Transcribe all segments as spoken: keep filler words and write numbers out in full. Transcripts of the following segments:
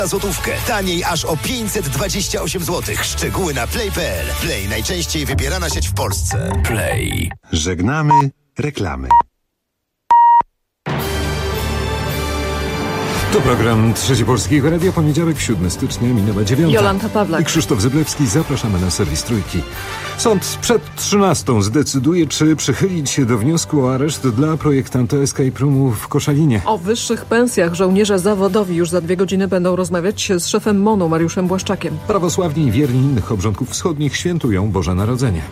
Na złotówkę. Taniej aż o pięćset dwadzieścia osiem złotych. Szczegóły na play kropka p l. Play, najczęściej wybierana sieć w Polsce. Play. Żegnamy reklamy. To program Trzeci Polskiego Radia, poniedziałek, siódmego stycznia, minęła dziewiąta. Jolanta Pawlak I Krzysztof Zyblewski. Zapraszamy na serwis Trójki. Sąd przed trzynastą zdecyduje, czy przychylić się do wniosku o areszt dla projektanta Escape Roomu w Koszalinie. O wyższych pensjach żołnierze zawodowi już za dwie godziny będą rozmawiać z szefem MON-u Mariuszem Błaszczakiem. Prawosławni i wierni innych obrządków wschodnich świętują Boże Narodzenie.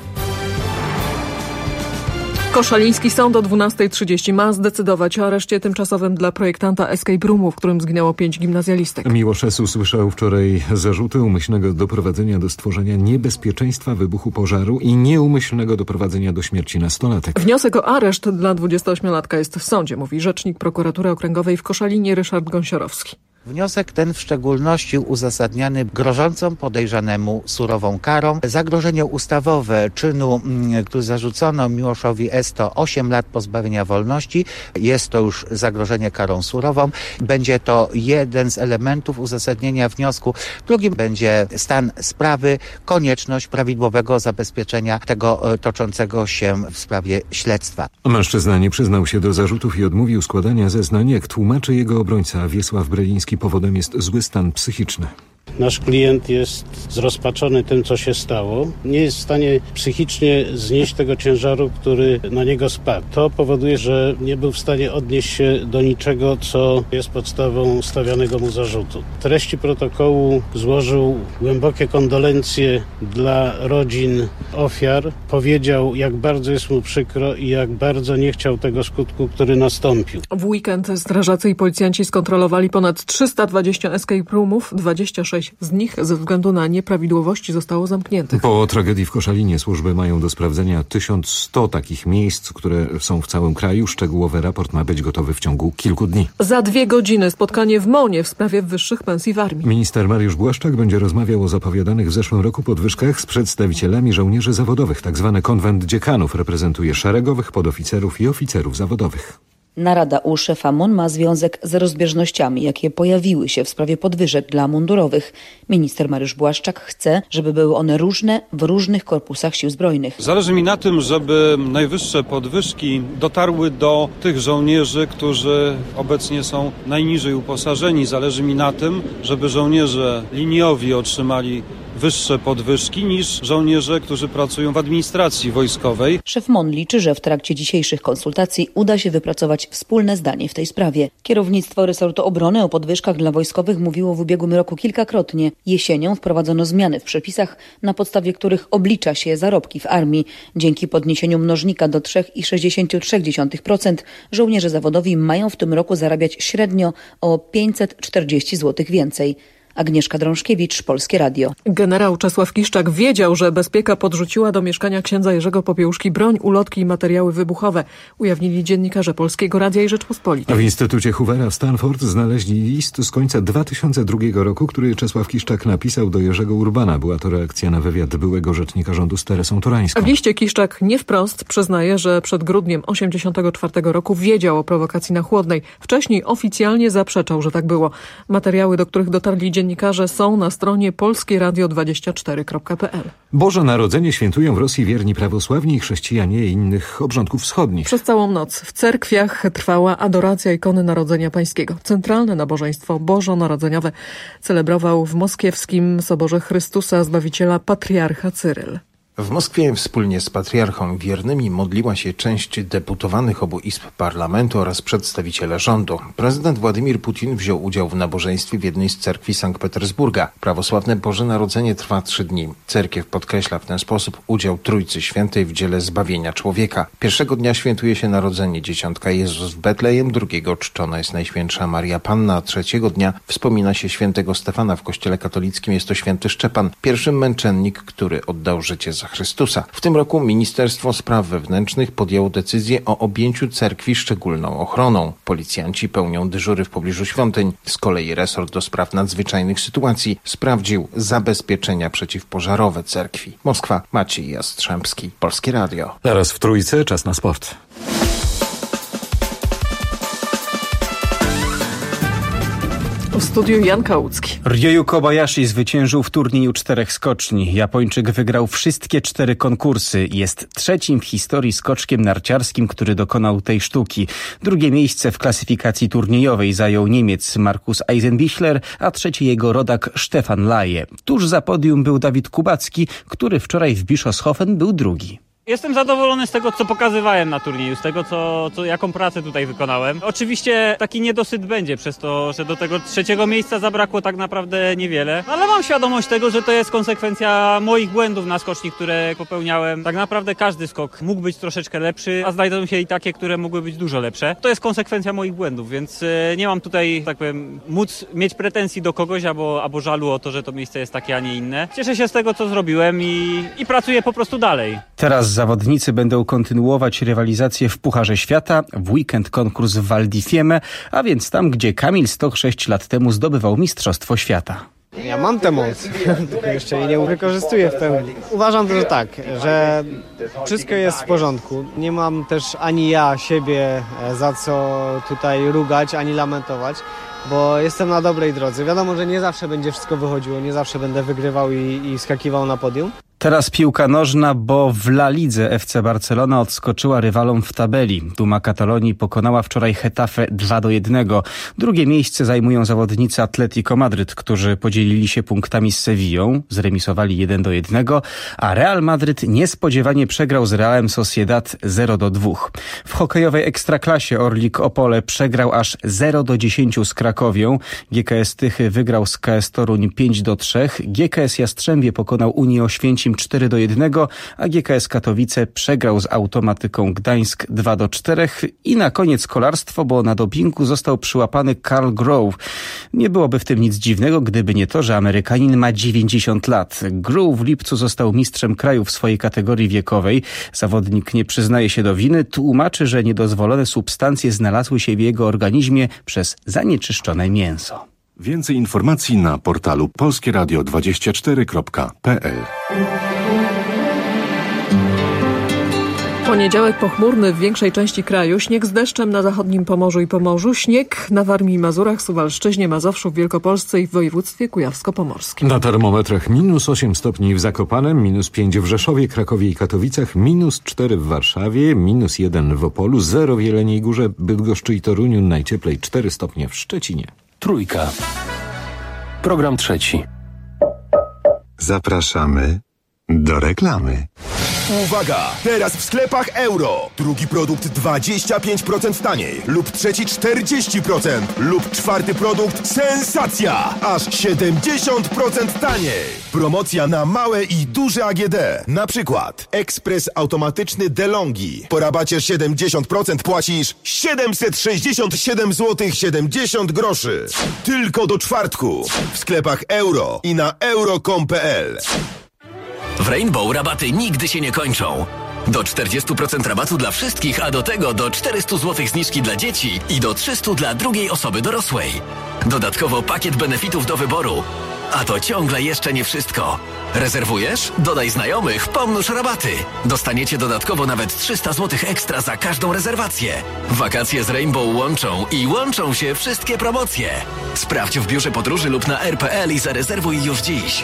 Koszaliński sąd o dwunastej trzydzieści ma zdecydować o areszcie tymczasowym dla projektanta Escape Roomu, w którym zginęło pięć gimnazjalistek. Miłosz S. usłyszał wczoraj zarzuty umyślnego doprowadzenia do stworzenia niebezpieczeństwa wybuchu pożaru i nieumyślnego doprowadzenia do śmierci nastolatek. Wniosek o areszt dla dwudziestoośmiolatka jest w sądzie, mówi rzecznik prokuratury okręgowej w Koszalinie Ryszard Gąsiorowski. Wniosek ten w szczególności uzasadniany grożącą podejrzanemu surową karą. Zagrożenie ustawowe czynu, który zarzucono Miłoszowi S., to osiem lat pozbawienia wolności. Jest to już zagrożenie karą surową. Będzie to jeden z elementów uzasadnienia wniosku. Drugim będzie stan sprawy, konieczność prawidłowego zabezpieczenia tego toczącego się w sprawie śledztwa. Mężczyzna nie przyznał się do zarzutów i odmówił składania zeznań. Jak tłumaczy jego obrońca Wiesław Breliński, powodem jest zły stan psychiczny. Nasz klient jest zrozpaczony tym, co się stało. Nie jest w stanie psychicznie znieść tego ciężaru, który na niego spadł. To powoduje, że nie był w stanie odnieść się do niczego, co jest podstawą stawianego mu zarzutu. W treści protokołu złożył głębokie kondolencje dla rodzin ofiar. Powiedział, jak bardzo jest mu przykro i jak bardzo nie chciał tego skutku, który nastąpił. W weekend strażacy i policjanci skontrolowali ponad trzysta dwadzieścia escape roomów, dwadzieścia sześć z nich ze względu na nieprawidłowości zostało zamkniętych. Po tragedii w Koszalinie służby mają do sprawdzenia tysiąc sto takich miejsc, które są w całym kraju. Szczegółowy raport ma być gotowy w ciągu kilku dni. Za dwie godziny spotkanie w MON-ie w sprawie wyższych pensji w armii. Minister Mariusz Błaszczak będzie rozmawiał o zapowiadanych w zeszłym roku podwyżkach z przedstawicielami żołnierzy zawodowych. Tak zwany konwent dziekanów reprezentuje szeregowych, podoficerów i oficerów zawodowych. Narada u szefa MON ma związek z rozbieżnościami, jakie pojawiły się w sprawie podwyżek dla mundurowych. Minister Mariusz Błaszczak chce, żeby były one różne w różnych korpusach sił zbrojnych. Zależy mi na tym, żeby najwyższe podwyżki dotarły do tych żołnierzy, którzy obecnie są najniżej uposażeni. Zależy mi na tym, żeby żołnierze liniowi otrzymali wyższe podwyżki niż żołnierze, którzy pracują w administracji wojskowej. Szef MON liczy, że w trakcie dzisiejszych konsultacji uda się wypracować wspólne zdanie w tej sprawie. Kierownictwo resortu obrony o podwyżkach dla wojskowych mówiło w ubiegłym roku kilkakrotnie. Jesienią wprowadzono zmiany w przepisach, na podstawie których oblicza się zarobki w armii. Dzięki podniesieniu mnożnika do trzy przecinek sześćdziesiąt trzy procent żołnierze zawodowi mają w tym roku zarabiać średnio o pięćset czterdzieści złotych więcej. Agnieszka Drążkiewicz, Polskie Radio. Generał Czesław Kiszczak wiedział, że bezpieka podrzuciła do mieszkania księdza Jerzego Popiełuszki broń, ulotki i materiały wybuchowe. Ujawnili dziennikarze Polskiego Radia i Rzeczpospolitej. W Instytucie Hoovera w Stanford znaleźli list z końca dwa tysiące drugiego roku, który Czesław Kiszczak napisał do Jerzego Urbana. Była to reakcja na wywiad byłego rzecznika rządu z Teresą Torańską. W liście Kiszczak nie wprost przyznaje, że przed grudniem osiemdziesiątego czwartego roku wiedział o prowokacji na Chłodnej. Wcześniej oficjalnie zaprzeczał, że tak było. Materiały, do których dotarli dziennikarze, są na stronie polskie radio dwadzieścia cztery kropka p l. Boże Narodzenie świętują w Rosji wierni prawosławni i chrześcijanie i innych obrządków wschodnich. Przez całą noc w cerkwiach trwała adoracja ikony Narodzenia Pańskiego. Centralne nabożeństwo bożonarodzeniowe celebrował w moskiewskim Soborze Chrystusa Zbawiciela patriarcha Cyryl. W Moskwie wspólnie z patriarchą wiernymi modliła się część deputowanych obu izb parlamentu oraz przedstawiciele rządu. Prezydent Władimir Putin wziął udział w nabożeństwie w jednej z cerkwi Sankt Petersburga. Prawosławne Boże Narodzenie trwa trzy dni. Cerkiew podkreśla w ten sposób udział Trójcy Świętej w dziele zbawienia człowieka. Pierwszego dnia świętuje się narodzenie dzieciątka Jezus w Betlejem, drugiego czczona jest Najświętsza Maria Panna, a trzeciego dnia wspomina się świętego Stefana. W kościele katolickim jest to święty Szczepan, pierwszy męczennik, który oddał życie za Chrystusa. W tym roku Ministerstwo Spraw Wewnętrznych podjęło decyzję o objęciu cerkwi szczególną ochroną. Policjanci pełnią dyżury w pobliżu świątyń. Z kolei resort do spraw nadzwyczajnych sytuacji sprawdził zabezpieczenia przeciwpożarowe cerkwi. Moskwa, Maciej Jastrzębski, Polskie Radio. Teraz w Trójce, czas na sport. W studiu Jan Kałucki. Ryoyu Kobayashi zwyciężył w turnieju czterech skoczni. Japończyk wygrał wszystkie cztery konkursy. Jest trzecim w historii skoczkiem narciarskim, który dokonał tej sztuki. Drugie miejsce w klasyfikacji turniejowej zajął Niemiec Markus Eisenbichler, a trzeci jego rodak Stefan Laie. Tuż za podium był Dawid Kubacki, który wczoraj w Bischofshofen był drugi. Jestem zadowolony z tego, co pokazywałem na turnieju, z tego, co, co, jaką pracę tutaj wykonałem. Oczywiście taki niedosyt będzie przez to, że do tego trzeciego miejsca zabrakło tak naprawdę niewiele, ale mam świadomość tego, że to jest konsekwencja moich błędów na skoczni, które popełniałem. Tak naprawdę każdy skok mógł być troszeczkę lepszy, a znajdą się i takie, które mogły być dużo lepsze. To jest konsekwencja moich błędów, więc nie mam tutaj, tak powiem, móc mieć pretensji do kogoś albo, albo żalu o to, że to miejsce jest takie, a nie inne. Cieszę się z tego, co zrobiłem i, i pracuję po prostu dalej. Teraz zawodnicy będą kontynuować rywalizację w Pucharze Świata, w weekend konkurs w Val di Fiemme, a więc tam, gdzie Kamil Stoch sześć lat temu zdobywał Mistrzostwo Świata. Ja mam tę moc, tylko jeszcze jej nie wykorzystuję w pełni. Uważam, że tak, że wszystko jest w porządku. Nie mam też ani ja siebie za co tutaj rugać, ani lamentować, bo jestem na dobrej drodze. Wiadomo, że nie zawsze będzie wszystko wychodziło, nie zawsze będę wygrywał i, i skakiwał na podium. Teraz piłka nożna, bo w La Lidze F C Barcelona odskoczyła rywalom w tabeli. Duma Katalonii pokonała wczoraj Getafe dwa do jednego. Drugie miejsce zajmują zawodnicy Atletico Madryt, którzy podzielili się punktami z Sewillą, zremisowali jeden do jednego, a Real Madryt niespodziewanie przegrał z Realem Sociedad zero do dwóch. W hokejowej ekstraklasie Orlik Opole przegrał aż zero do dziesięciu z Krakowią. G K S Tychy wygrał z K S Toruń pięć do trzech. G K S Jastrzębie pokonał Unię Oświęcim cztery do jednego, a G K S Katowice przegrał z Automatyką Gdańsk dwa do czterech i na koniec kolarstwo, bo na dopingu został przyłapany Karl Grove. Nie byłoby w tym nic dziwnego, gdyby nie to, że Amerykanin ma dziewięćdziesiąt lat. Grove w lipcu został mistrzem kraju w swojej kategorii wiekowej. Zawodnik nie przyznaje się do winy, tłumaczy, że niedozwolone substancje znalazły się w jego organizmie przez zanieczyszczone mięso. Więcej informacji na portalu polskie radio dwadzieścia cztery kropka p l. Poniedziałek pochmurny w większej części kraju, śnieg z deszczem na zachodnim Pomorzu i Pomorzu, śnieg na Warmii i Mazurach, Suwalszczyźnie, Mazowszu, w Wielkopolsce i w województwie kujawsko-pomorskim. Na termometrach minus osiem stopni w Zakopanem, minus pięć w Rzeszowie, Krakowie i Katowicach, minus cztery w Warszawie, minus jeden w Opolu, zero w Jeleniej Górze, Bydgoszczy i Toruniu, najcieplej cztery stopnie w Szczecinie. Trójka. Program trzeci. Zapraszamy do reklamy. Uwaga! Teraz w sklepach Euro. Drugi produkt dwadzieścia pięć procent taniej lub trzeci czterdzieści procent lub czwarty produkt sensacja! Aż siedemdziesiąt procent taniej. Promocja na małe i duże A G D. Na przykład ekspres automatyczny DeLonghi. Po rabacie siedemdziesiąt procent płacisz siedemset sześćdziesiąt siedem złotych siedemdziesiąt groszy. Tylko do czwartku. W sklepach Euro i na euro kropka com kropka p l. W Rainbow rabaty nigdy się nie kończą. Do czterdzieści procent rabatu dla wszystkich, a do tego do czterysta złotych zniżki dla dzieci i do trzysta dla drugiej osoby dorosłej. Dodatkowo pakiet benefitów do wyboru. A to ciągle jeszcze nie wszystko. Rezerwujesz? Dodaj znajomych, pomnóż rabaty. Dostaniecie dodatkowo nawet trzysta złotych ekstra za każdą rezerwację. Wakacje z Rainbow łączą i łączą się wszystkie promocje. Sprawdź w biurze podróży lub na r kropka p l i zarezerwuj już dziś.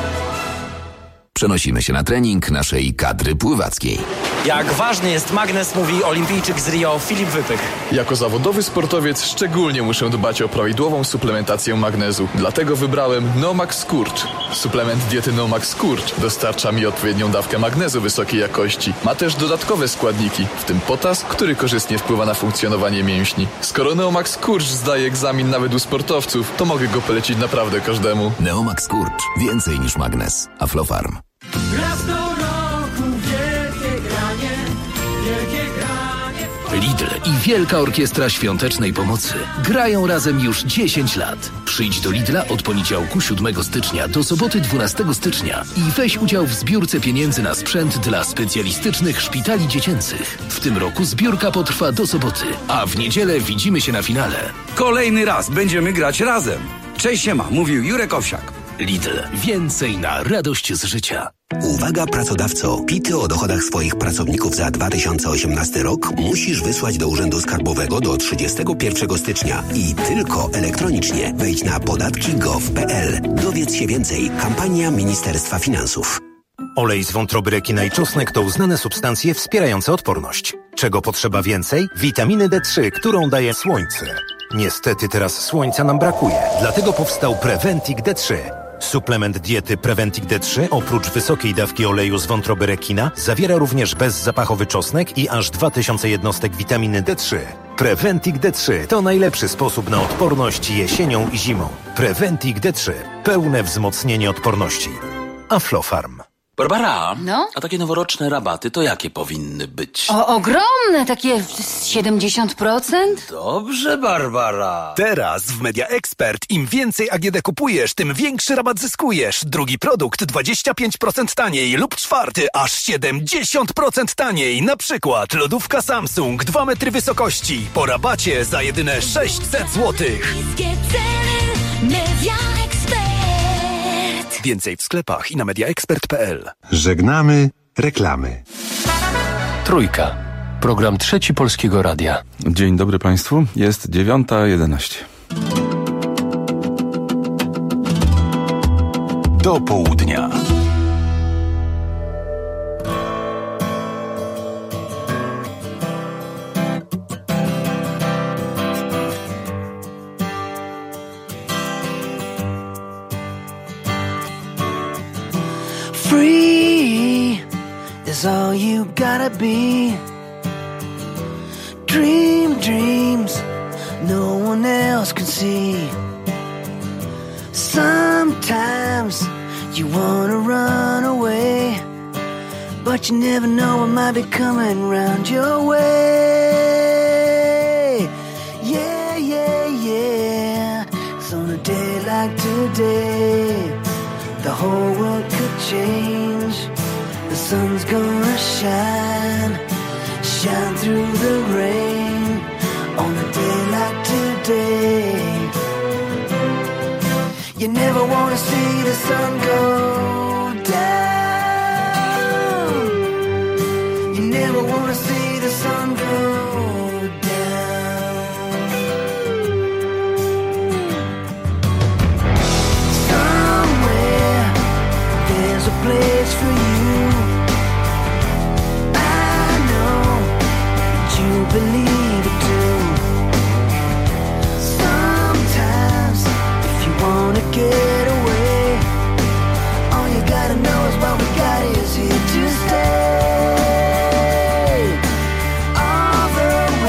Przenosimy się na trening naszej kadry pływackiej. Jak ważny jest magnes, mówi olimpijczyk z Rio Filip Wypych. Jako zawodowy sportowiec szczególnie muszę dbać o prawidłową suplementację magnezu. Dlatego wybrałem Nomax Skurcz. Suplement diety Nomax Skurcz dostarcza mi odpowiednią dawkę magnezu wysokiej jakości. Ma też dodatkowe składniki, w tym potas, który korzystnie wpływa na funkcjonowanie mięśni. Skoro Neomax Skurcz zdaje egzamin nawet u sportowców, to mogę go polecić naprawdę każdemu. Neomax Skurcz. Więcej niż magnes. Aflofarm. Raz do roku wielkie granie, wielkie granie. Lidl i Wielka Orkiestra Świątecznej Pomocy grają razem już dziesięć lat. Przyjdź do Lidla od poniedziałku siódmego stycznia do soboty dwunastego stycznia i weź udział w zbiórce pieniędzy na sprzęt dla specjalistycznych szpitali dziecięcych. W tym roku zbiórka potrwa do soboty, a w niedzielę widzimy się na finale. Kolejny raz będziemy grać razem. Cześć, siema, mówił Jurek Owsiak. Lidl. Więcej na radość z życia. Uwaga pracodawco, pity o dochodach swoich pracowników za dwa tysiące osiemnasty rok musisz wysłać do Urzędu Skarbowego do trzydziestego pierwszego stycznia i tylko elektronicznie. Wejdź na podatki kropka gov kropka p l. Dowiedz się więcej. Kampania Ministerstwa Finansów. Olej z wątroby rekina i czosnek to uznane substancje wspierające odporność. Czego potrzeba więcej? Witaminy D trzy, którą daje słońce. Niestety teraz słońca nam brakuje, dlatego powstał Preventic D trzy. Suplement diety Preventic D trzy oprócz wysokiej dawki oleju z wątroby rekina zawiera również bezzapachowy czosnek i aż dwa tysiące jednostek witaminy D trzy. Preventic D trzy to najlepszy sposób na odporność jesienią i zimą. Preventic D trzy. Pełne wzmocnienie odporności. Aflofarm. Barbara, no? A takie noworoczne rabaty to jakie powinny być? O, ogromne, takie siedemdziesiąt procent? Dobrze, Barbara. Teraz w Media Expert im więcej A G D kupujesz, tym większy rabat zyskujesz. Drugi produkt dwadzieścia pięć procent taniej lub czwarty aż siedemdziesiąt procent taniej. Na przykład lodówka Samsung dwa metry wysokości po rabacie za jedyne sześćset złotych. Media Expert. Więcej w sklepach i na mediaexpert kropka p l. Żegnamy reklamy. Trójka. Program Trzeci Polskiego Radia. Dzień dobry Państwu. Jest dziewiąta jedenaście. Do południa. Free is all you gotta be. Dream dreams no one else can see. Sometimes you wanna run away, but you never know what might be coming round your way. Yeah, yeah, yeah. 'Cause on a day like today, the whole world could change. The sun's gonna shine, shine through the rain. On a day like today, you never wanna see the sun go down. You never wanna see the sun go down. Somewhere there's a place for you. I know that you believe it too. Sometimes if you wanna get away, all you gotta know is what we got is here to stay. All the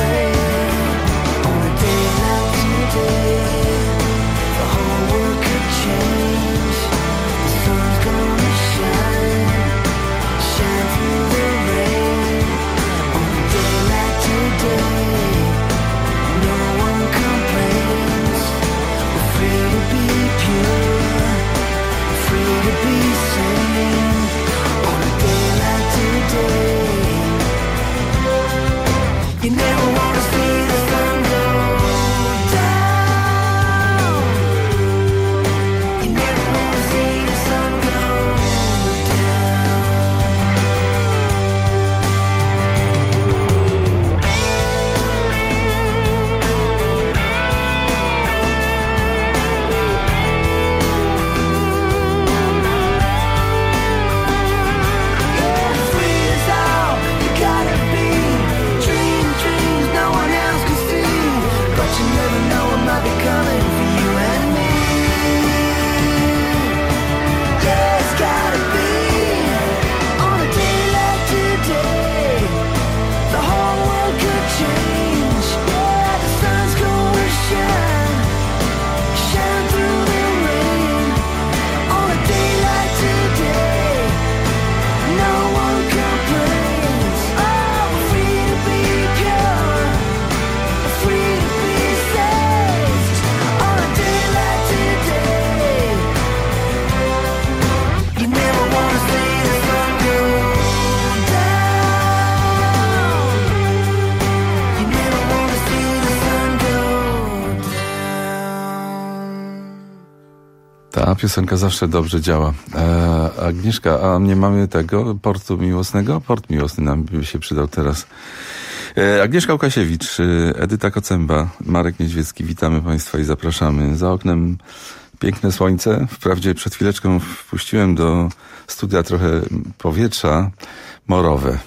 piosenka zawsze dobrze działa. E, Agnieszka, a nie mamy tego portu miłosnego? Port miłosny nam by się przydał teraz. E, Agnieszka Łukasiewicz, Edyta Kocemba, Marek Niedźwiecki, witamy Państwa i zapraszamy. Za oknem piękne słońce. Wprawdzie przed chwileczką wpuściłem do studia trochę powietrza morowe.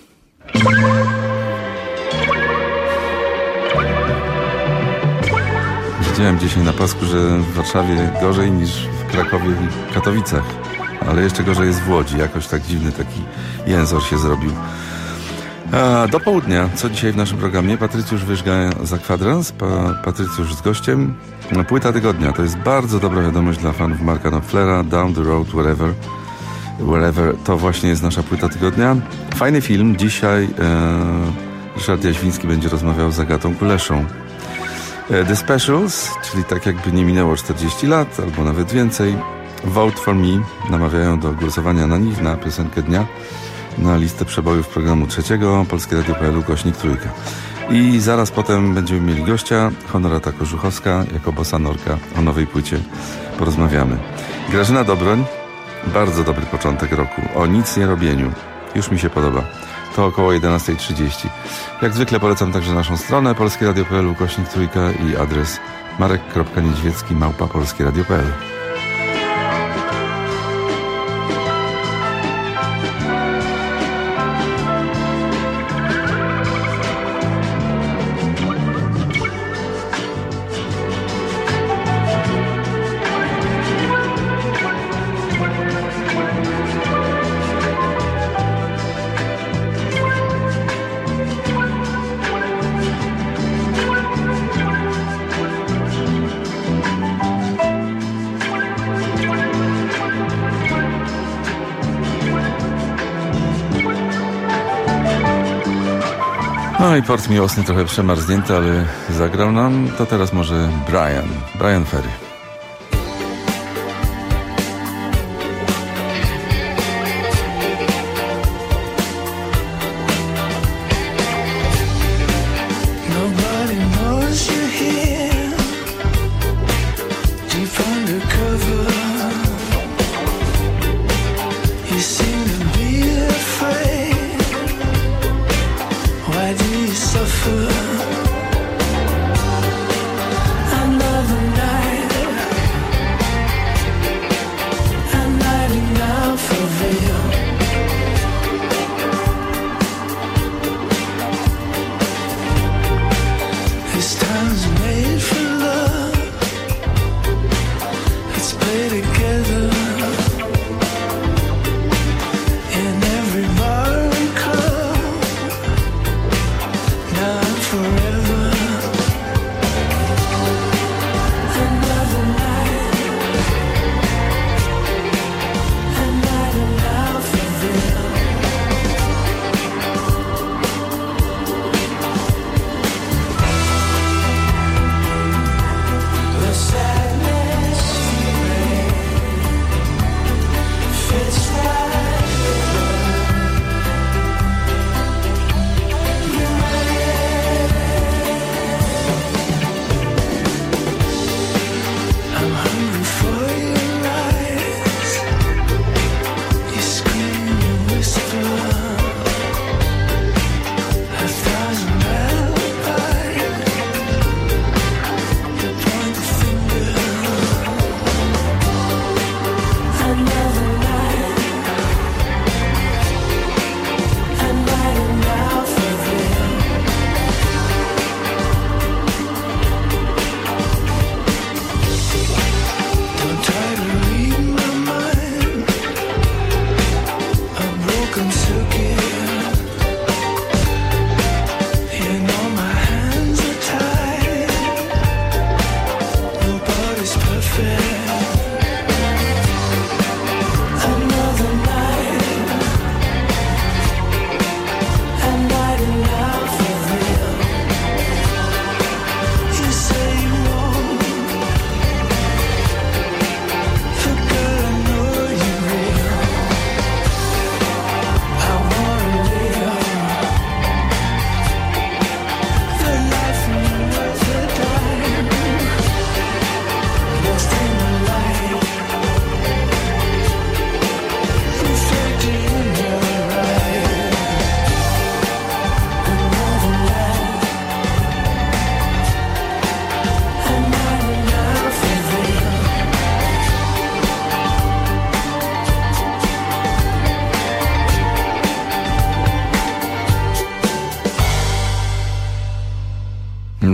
Widziałem dzisiaj na pasku, że w Warszawie gorzej niż w Krakowie i Katowicach, ale jeszcze gorzej jest w Łodzi. Jakoś tak dziwny taki jęzor się zrobił. A do południa, co dzisiaj w naszym programie? Patrycjusz Wyżga za kwadrans, pa, Patrycjusz z gościem. Płyta tygodnia, to jest bardzo dobra wiadomość dla fanów Marka Knopflera. Down the Road, Wherever. Wherever, to właśnie jest nasza płyta tygodnia. Fajny film, dzisiaj e, Ryszard Jaźwiński będzie rozmawiał z Agatą Kuleszą. The Specials, czyli tak jakby nie minęło czterdzieści lat, albo nawet więcej. Vote for Me, namawiają do głosowania na nich, na piosenkę dnia, na listę przebojów programu trzeciego, Polskie Radio kropka p l, ukośnik trójka. I zaraz potem będziemy mieli gościa, Honorata Korzuchowska, jako bossa norka, o nowej płycie porozmawiamy. Grażyna Dobroń, bardzo dobry początek roku, o nic nie robieniu, już mi się podoba. To około jedenasta trzydzieści. Jak zwykle polecam także naszą stronę polskie radio kropka p l, ukośnik trójka i adres marek kropka niedźwiecki małpa polskie radio kropka p l. No i port miłosny trochę przemarznięty, ale zagrał nam. To teraz może Brian, Brian Ferry.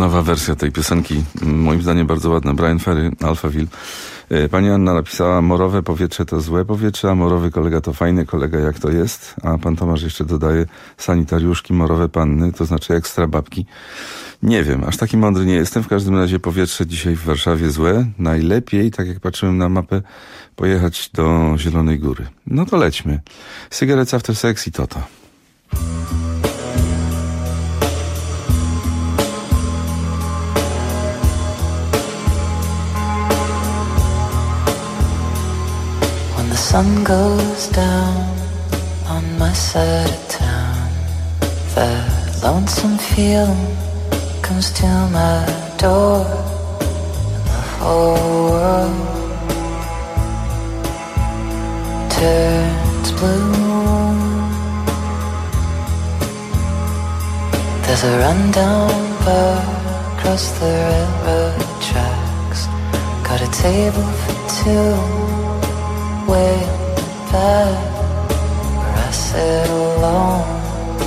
nowa wersja tej piosenki, moim zdaniem bardzo ładna, Brian Ferry, Alphaville. Pani Anna napisała, morowe powietrze to złe powietrze, a morowy kolega to fajny kolega, jak to jest. A pan Tomasz jeszcze dodaje, sanitariuszki, morowe panny, to znaczy ekstra babki. Nie wiem, aż taki mądry nie jestem. W każdym razie powietrze dzisiaj w Warszawie złe. Najlepiej, tak jak patrzyłem na mapę, pojechać do Zielonej Góry. No to lećmy. Cigarettes After Sex i Toto. The sun goes down on my side of town. The lonesome feeling comes to my door, and the whole world turns blue. There's a rundown bar across the railroad tracks. Got a table for two way back where I sit alone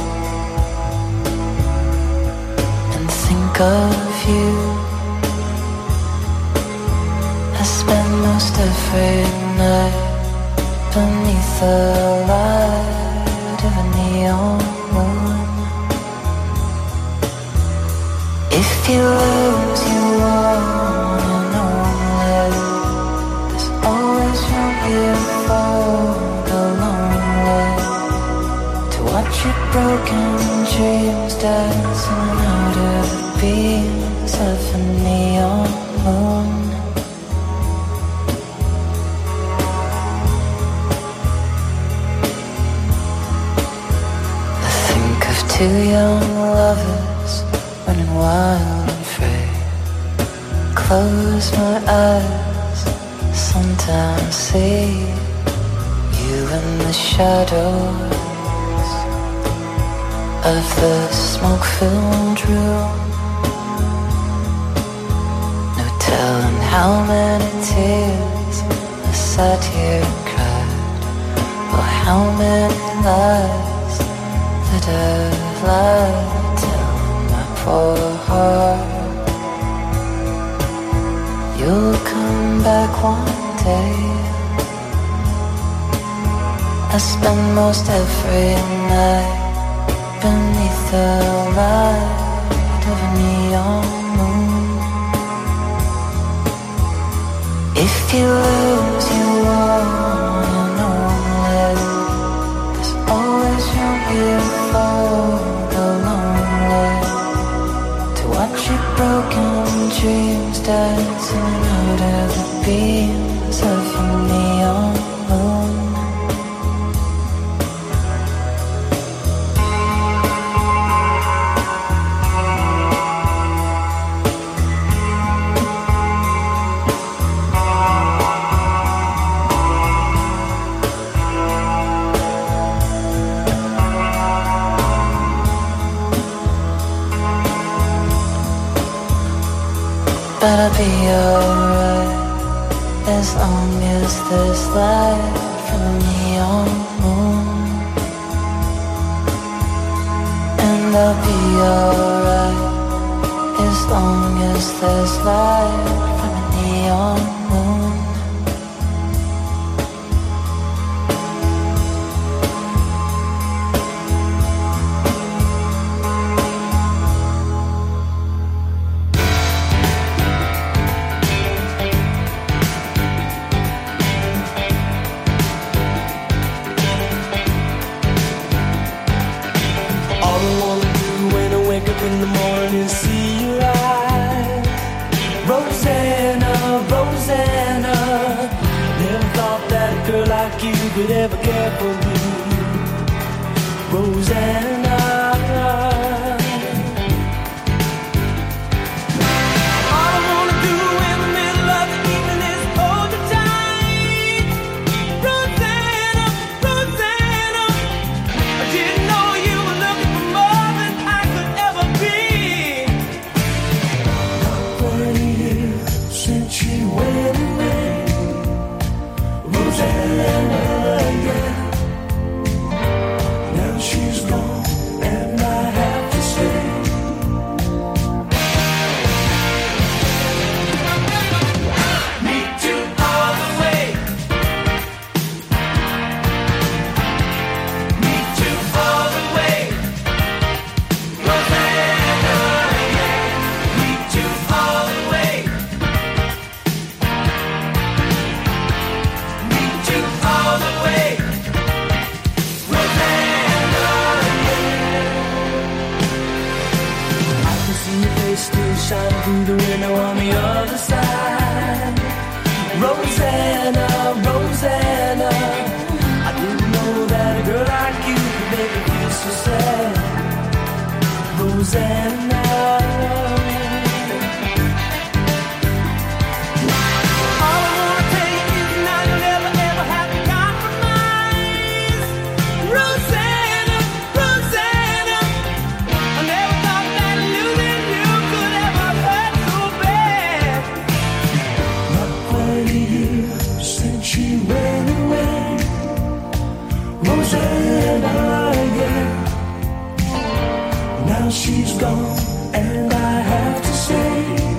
and think of you. I spend most every night beneath the light of a neon moon. If you lose, you wanna know there's always room here for the lonely to watch your broken dreams dancing out of the beams of a neon moon. I think of two young lovers running wild and free. Close my eyes, sometimes see you in the shadows of the smoke-filled room. No telling how many tears I sat here and cried, or how many lies that I've lied. Tell my poor heart you'll come back one day. I spend most every night beneath the light of a neon moon. If you lose, you wanna know there's always room here for the lonely to watch your broken dreams dancing out of the beams of a neon moon. But I'll be alright as long as there's light from a neon moon. And I'll be alright as long as there's light from a neon moon. In the morning, see your eyes, Rosanna, Rosanna. Never thought that a girl like you could ever care for me, Rosanna. All I wanna do in the middle of the evening is hold you tight, Rosanna, Rosanna. I didn't know you were looking for more than I could ever be. Twenty years since she went away, Rosanna, yeah. Now she's gone. through the window on the other side. Rosanna, Rosanna, I didn't know that a girl like you could make me feel so sad. Rosanna, all I wanna tell you is now you'll never ever have to compromise. Rosanna, Rosanna, I never thought that losing you could ever hurt so bad. Not quite a year since she went away. Rosanna, yeah. Now she's gone, and I have to say,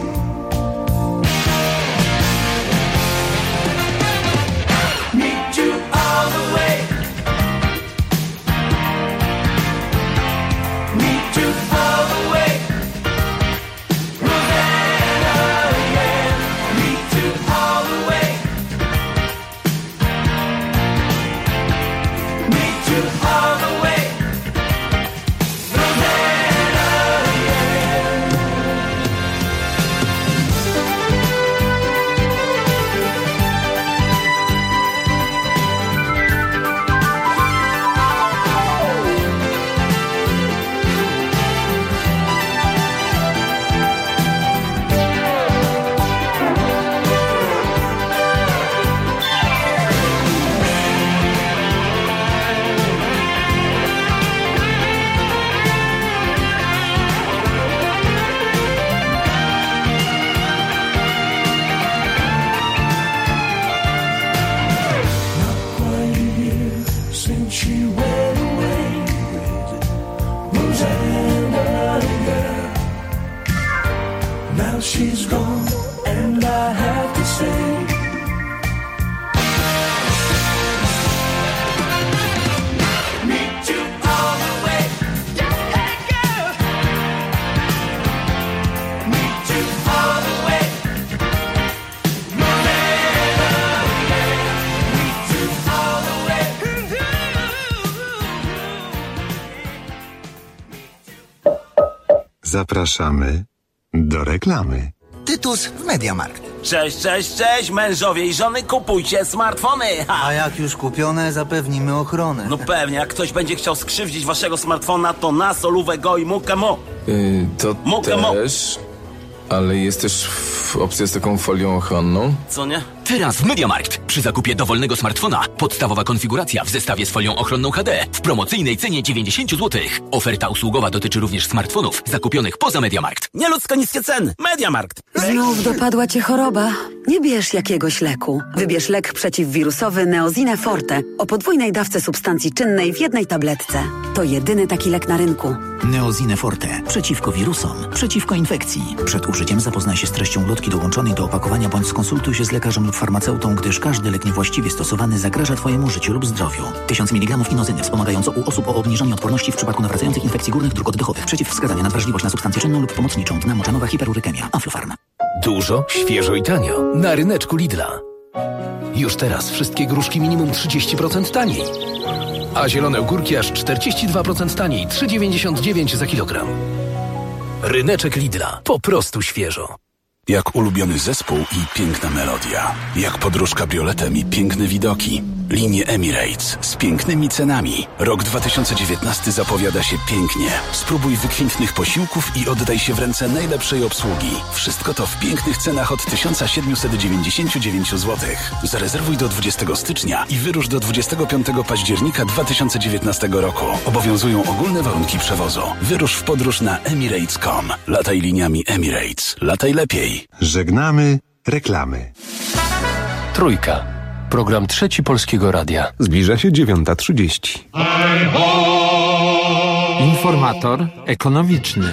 meet you all the way, meet you all the way, Rosanna, yeah, meet you all the way, meet you all the way. She's gone, and I have to say, meet you all the way. Hey girl, meet you all the way. Meet you all the way. Zapraszamy do reklamy. Tytus w Mediamarkt. Cześć, cześć, cześć, mężowie i żony, kupujcie smartfony! Ha. A jak już kupione, zapewnimy ochronę. No pewnie, jak ktoś będzie chciał skrzywdzić waszego smartfona, to na solówę go i mukę mo. Yy, to Mukę mo. też, ale jest też w opcja z taką folią ochronną. Co nie? Teraz w Mediamarkt. Przy zakupie dowolnego smartfona podstawowa konfiguracja w zestawie z folią ochronną H D w promocyjnej cenie dziewięćdziesiąt złotych. Oferta usługowa dotyczy również smartfonów zakupionych poza Mediamarkt. Nieludzko niskie ceny. Mediamarkt. Znów dopadła cię choroba? Nie bierz jakiegoś leku. Wybierz lek przeciwwirusowy Neozine Forte o podwójnej dawce substancji czynnej w jednej tabletce. To jedyny taki lek na rynku. Neozine Forte. Przeciwko wirusom. Przeciwko infekcji. Przed użyciem zapoznaj się z treścią ulotki dołączonej do opakowania bądź skonsultuj się z lekarzem lub farmaceutą, gdyż każdy lek niewłaściwie stosowany zagraża Twojemu życiu lub zdrowiu. tysiąc miligramów inozyny wspomagająco u osób o obniżonej odporności w przypadku nawracających infekcji górnych dróg oddechowych. Przeciwwskazania na wrażliwość na substancję czynną lub pomocniczą. Dna moczanowa hiperurykemia. Aflofarm. Dużo, świeżo i tanio. Na ryneczku Lidla. Już teraz wszystkie gruszki minimum trzydzieści procent taniej. A zielone ogórki aż czterdzieści dwa procent taniej. trzy dziewięćdziesiąt dziewięć za kilogram. Ryneczek Lidla. Po prostu świeżo. Jak ulubiony zespół i piękna melodia. Jak podróż kabrioletem i piękne widoki. Linie Emirates z pięknymi cenami. Rok dwa tysiące dziewiętnasty zapowiada się pięknie. Spróbuj wykwintnych posiłków i oddaj się w ręce najlepszej obsługi. Wszystko to w pięknych cenach od tysiąc siedemset dziewięćdziesiąt dziewięć złotych. Zarezerwuj do dwudziestego stycznia i wyrusz do dwudziestego piątego października dwa tysiące dziewiętnastego roku. Obowiązują ogólne warunki przewozu. Wyrusz w podróż na emirates kropka com. Lataj liniami Emirates. Lataj lepiej. Żegnamy reklamy. Trójka. Program Trzeci Polskiego Radia. Zbliża się dziewiąta trzydzieści. Informator ekonomiczny.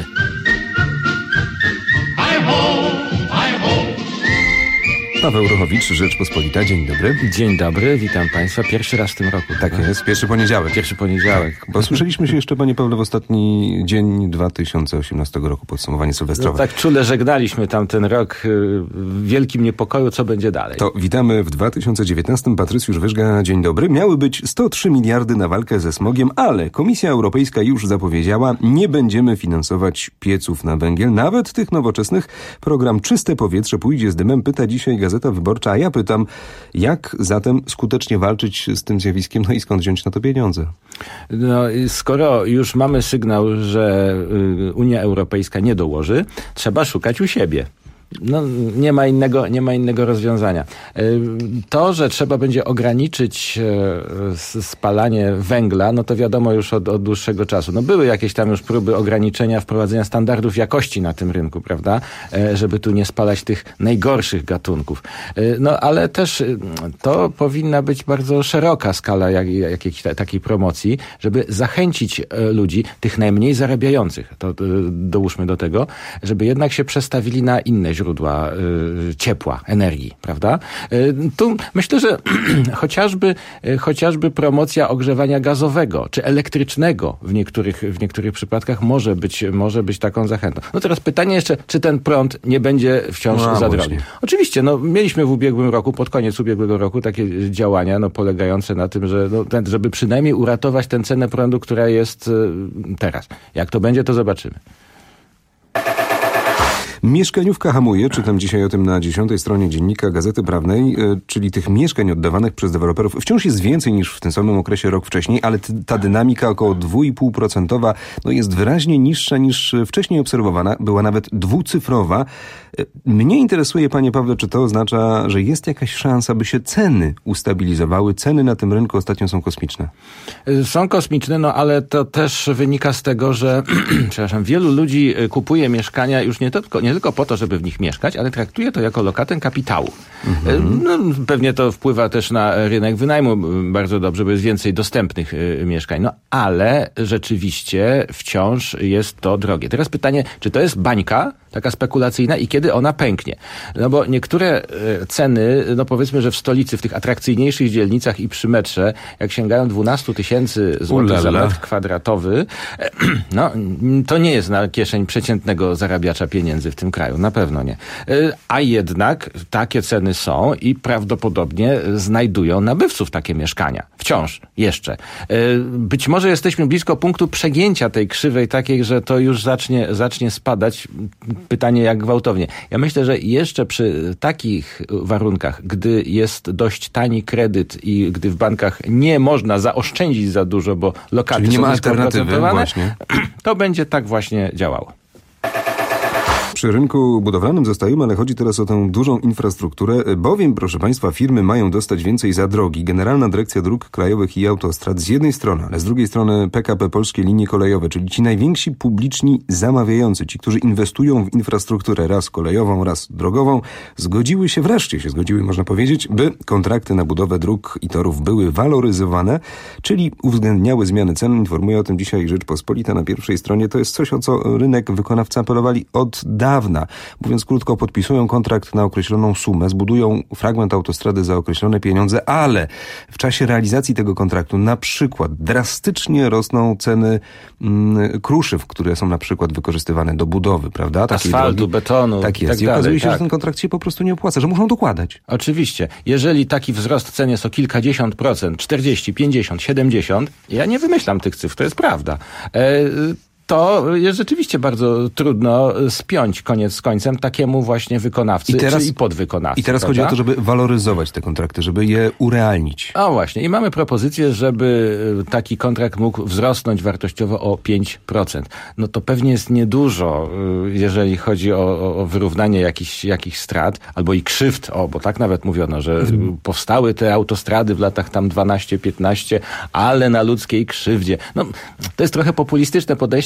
Paweł Rochowicz, Rzeczpospolita. Dzień dobry. Dzień dobry, witam Państwa. Pierwszy raz w tym roku. Tak jest, pierwszy poniedziałek. Pierwszy poniedziałek. Tak, bo słyszeliśmy się jeszcze, panie Pawle, w ostatni dzień dwa tysiące osiemnastego roku, podsumowanie sylwestrowe. No, tak czule żegnaliśmy tamten rok w wielkim niepokoju, co będzie dalej. To witamy w dwa tysiące dziewiętnastym. Patrycjusz Wyżga, dzień dobry. Miały być sto trzy miliardy na walkę ze smogiem, ale Komisja Europejska już zapowiedziała, nie będziemy finansować pieców na węgiel, nawet tych nowoczesnych. Program Czyste Powietrze pójdzie z dymem, pyta dzisiaj Gazeta Wyborcza, a ja pytam, jak zatem skutecznie walczyć z tym zjawiskiem, no i skąd wziąć na to pieniądze? No, skoro już mamy sygnał, że Unia Europejska nie dołoży, trzeba szukać u siebie. No, nie ma innego, nie ma innego rozwiązania. To, że trzeba będzie ograniczyć spalanie węgla, no to wiadomo już od, od dłuższego czasu. No były jakieś tam już próby ograniczenia, wprowadzenia standardów jakości na tym rynku, prawda? Żeby tu nie spalać tych najgorszych gatunków. No ale też to powinna być bardzo szeroka skala jak, jakiejś takiej promocji, żeby zachęcić ludzi, tych najmniej zarabiających, to dołóżmy do tego, żeby jednak się przestawili na inne źródła y, ciepła, energii, prawda? Y, tu myślę, że chociażby, y, chociażby promocja ogrzewania gazowego czy elektrycznego w niektórych, w niektórych przypadkach może być, może być taką zachętą. No teraz pytanie jeszcze, czy ten prąd nie będzie wciąż no, za drogi? Oczywiście, no mieliśmy w ubiegłym roku, pod koniec ubiegłego roku takie działania, no polegające na tym, że no, ten, żeby przynajmniej uratować tę cenę prądu, która jest y, teraz. Jak to będzie, to zobaczymy. Mieszkaniówka hamuje, czytam dzisiaj o tym na dziesiątej stronie Dziennika Gazety Prawnej, czyli tych mieszkań oddawanych przez deweloperów wciąż jest więcej niż w tym samym okresie rok wcześniej, ale ta dynamika około dwa i pół procent no jest wyraźnie niższa niż wcześniej obserwowana, była nawet dwucyfrowa. Mnie interesuje, panie Pawle, czy to oznacza, że jest jakaś szansa, by się ceny ustabilizowały? Ceny na tym rynku ostatnio są kosmiczne. Są kosmiczne, no ale to też wynika z tego, że przepraszam, wielu ludzi kupuje mieszkania już nie tylko, nie tylko po to, żeby w nich mieszkać, ale traktuje to jako lokatę kapitału. Mhm. No, pewnie to wpływa też na rynek wynajmu bardzo dobrze, bo jest więcej dostępnych y, mieszkań. No ale rzeczywiście wciąż jest to drogie. Teraz pytanie, czy to jest bańka taka spekulacyjna i kiedy ona pęknie? No bo niektóre y, ceny, no powiedzmy, że w stolicy, w tych atrakcyjniejszych dzielnicach i przy metrze, jak sięgają dwanaście tysięcy złotych za metr kwadratowy, no to nie jest na kieszeń przeciętnego zarabiacza pieniędzy w tym kraju, na pewno nie. A jednak takie ceny są i prawdopodobnie znajdują nabywców takie mieszkania. Wciąż, jeszcze. Być może jesteśmy blisko punktu przegięcia tej krzywej takiej, że to już zacznie, zacznie spadać. Pytanie jak gwałtownie. Ja myślę, że jeszcze przy takich warunkach, gdy jest dość tani kredyt i gdy w bankach nie można zaoszczędzić za dużo, bo lokaty Czyli nie są ma alternatywy właśnie. To będzie tak właśnie działało. Przy rynku budowlanym zostajemy, ale chodzi teraz o tę dużą infrastrukturę, bowiem, proszę państwa, firmy mają dostać więcej za drogi. Generalna Dyrekcja Dróg Krajowych i Autostrad z jednej strony, ale z drugiej strony P K P Polskie Linie Kolejowe, czyli ci najwięksi publiczni zamawiający, ci, którzy inwestują w infrastrukturę raz kolejową, raz drogową, zgodziły się, wreszcie się zgodziły, można powiedzieć, by kontrakty na budowę dróg i torów były waloryzowane, czyli uwzględniały zmiany cen. Informuje o tym dzisiaj Rzeczpospolita na pierwszej stronie. To jest coś, o co rynek, wykonawcy apelowali od dawna. Dawna. Mówiąc krótko, podpisują kontrakt na określoną sumę, zbudują fragment autostrady za określone pieniądze, ale w czasie realizacji tego kontraktu na przykład drastycznie rosną ceny mm, kruszyw, które są na przykład wykorzystywane do budowy, prawda? Takiej asfaltu, drogi. betonu. Tak jest. Tak I okazuje dalej, się, tak. że ten kontrakt się po prostu nie opłaca, że muszą dokładać. Oczywiście. Jeżeli taki wzrost cen jest o kilkadziesiąt procent, czterdzieści, pięćdziesiąt, siedemdziesiąt, ja nie wymyślam tych cyfr, to jest prawda. E, to jest rzeczywiście bardzo trudno spiąć koniec z końcem takiemu właśnie wykonawcy, I teraz, czy i podwykonawcy. I teraz prawda? chodzi o to, żeby waloryzować te kontrakty, żeby je urealnić. O właśnie. I mamy propozycję, żeby taki kontrakt mógł wzrosnąć wartościowo o pięć procent. No to pewnie jest niedużo, jeżeli chodzi o, o wyrównanie jakichś, jakichś strat, albo i krzywd, o, bo tak nawet mówiono, że hmm. powstały te autostrady w latach tam dwanaście piętnaście, ale na ludzkiej krzywdzie. No, to jest trochę populistyczne podejście,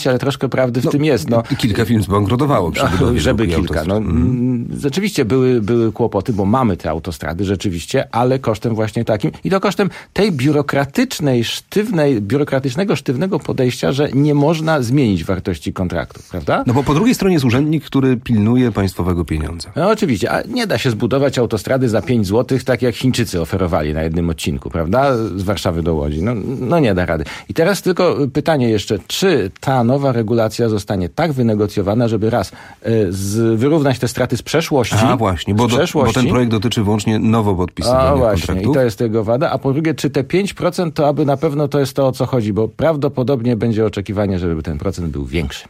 ale troszkę prawdy w no, tym jest. No. Kilka firm zbankrutowało przy budowie. Żeby kilka. No, mm. Rzeczywiście były, były kłopoty, bo mamy te autostrady rzeczywiście, ale kosztem właśnie takim i to kosztem tej biurokratycznej, sztywnej, biurokratycznego, sztywnego podejścia, że nie można zmienić wartości kontraktu, prawda? No bo po drugiej stronie jest urzędnik, który pilnuje państwowego pieniądza. No oczywiście, a nie da się zbudować autostrady za pięć złotych, tak jak Chińczycy oferowali na jednym odcinku, prawda? Z Warszawy do Łodzi. No, no nie da rady. I teraz tylko pytanie jeszcze, czy ta nowa regulacja zostanie tak wynegocjowana, żeby raz y, z, wyrównać te straty z przeszłości. A właśnie, bo, do, bo ten projekt dotyczy wyłącznie nowo podpisywanych a właśnie, kontraktów. I to jest tego wada. A po drugie, czy te pięć procent to aby na pewno to jest to, o co chodzi, bo prawdopodobnie będzie oczekiwanie, żeby ten procent był większy.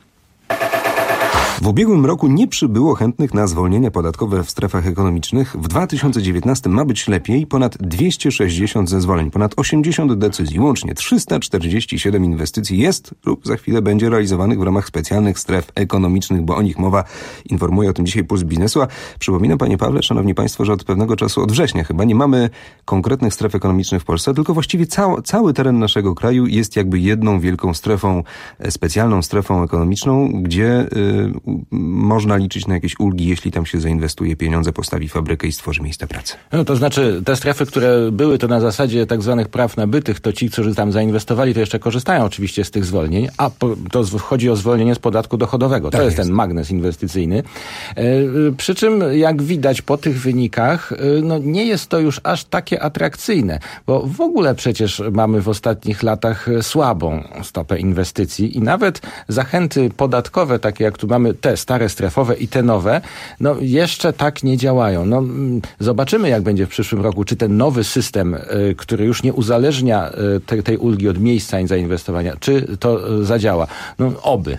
W ubiegłym roku nie przybyło chętnych na zwolnienia podatkowe w strefach ekonomicznych. W dwa tysiące dziewiętnastym ma być lepiej. Ponad dwieście sześćdziesiąt zezwoleń, ponad osiemdziesiąt decyzji, łącznie trzysta czterdzieści siedem inwestycji jest lub za chwilę będzie realizowanych w ramach specjalnych stref ekonomicznych, bo o nich mowa. Informuje o tym dzisiaj Puls Biznesu. A przypominam, panie Pawle, szanowni państwo, że od pewnego czasu, od września chyba, nie mamy konkretnych stref ekonomicznych w Polsce, tylko właściwie cały, cały teren naszego kraju jest jakby jedną wielką strefą, specjalną strefą ekonomiczną, gdzie y, można liczyć na jakieś ulgi, jeśli tam się zainwestuje pieniądze, postawi fabrykę i stworzy miejsca pracy. No to znaczy, te strefy, które były to na zasadzie tak zwanych praw nabytych, to ci, którzy tam zainwestowali, to jeszcze korzystają oczywiście z tych zwolnień, a po, to chodzi o zwolnienie z podatku dochodowego. Tak to jest, jest ten magnes inwestycyjny. E, przy czym, jak widać po tych wynikach, e, no nie jest to już aż takie atrakcyjne, bo w ogóle przecież mamy w ostatnich latach słabą stopę inwestycji i nawet zachęty podatkowe, takie jak tu mamy te stare strefowe i te nowe, no jeszcze tak nie działają. No, zobaczymy, jak będzie w przyszłym roku, czy ten nowy system, y, który już nie uzależnia y, te, tej ulgi od miejsca zainwestowania, czy to y, zadziała. No oby.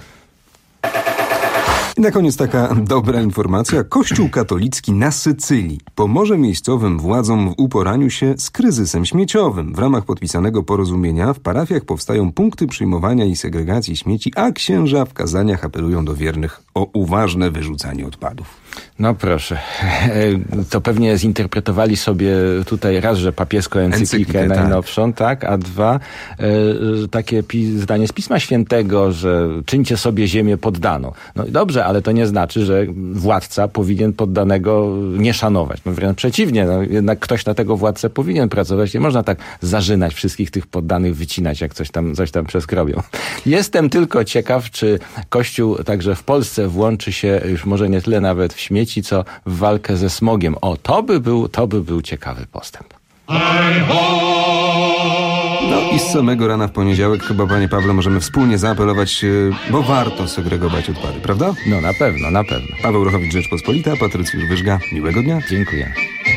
I na koniec taka dobra informacja. Kościół katolicki na Sycylii pomoże miejscowym władzom w uporaniu się z kryzysem śmieciowym. W ramach podpisanego porozumienia w parafiach powstają punkty przyjmowania i segregacji śmieci, a księża w kazaniach apelują do wiernych o uważne wyrzucanie odpadów. No proszę, to pewnie zinterpretowali sobie tutaj raz, że papieską encyklikę, encyklikę najnowszą, tak. tak, a dwa, e, takie pi- zdanie z Pisma Świętego, że czyńcie sobie ziemię poddaną. No dobrze, ale to nie znaczy, że władca powinien poddanego nie szanować. No wręcz przeciwnie, no, jednak ktoś na tego władcę powinien pracować. Nie można tak zarzynać wszystkich tych poddanych, wycinać, jak coś tam, coś tam przeskrobią. Jestem tylko ciekaw, czy Kościół także w Polsce włączy się już może nie tyle nawet w śmieci, co w walkę ze smogiem. O, to by był, to by był ciekawy postęp. No i z samego rana w poniedziałek chyba, panie Pawle, możemy wspólnie zaapelować, bo warto segregować odpady, prawda? No na pewno, na pewno. Paweł Rochowicz, Rzeczpospolita, Patrycjusz Wyżga. Miłego dnia. Dziękuję.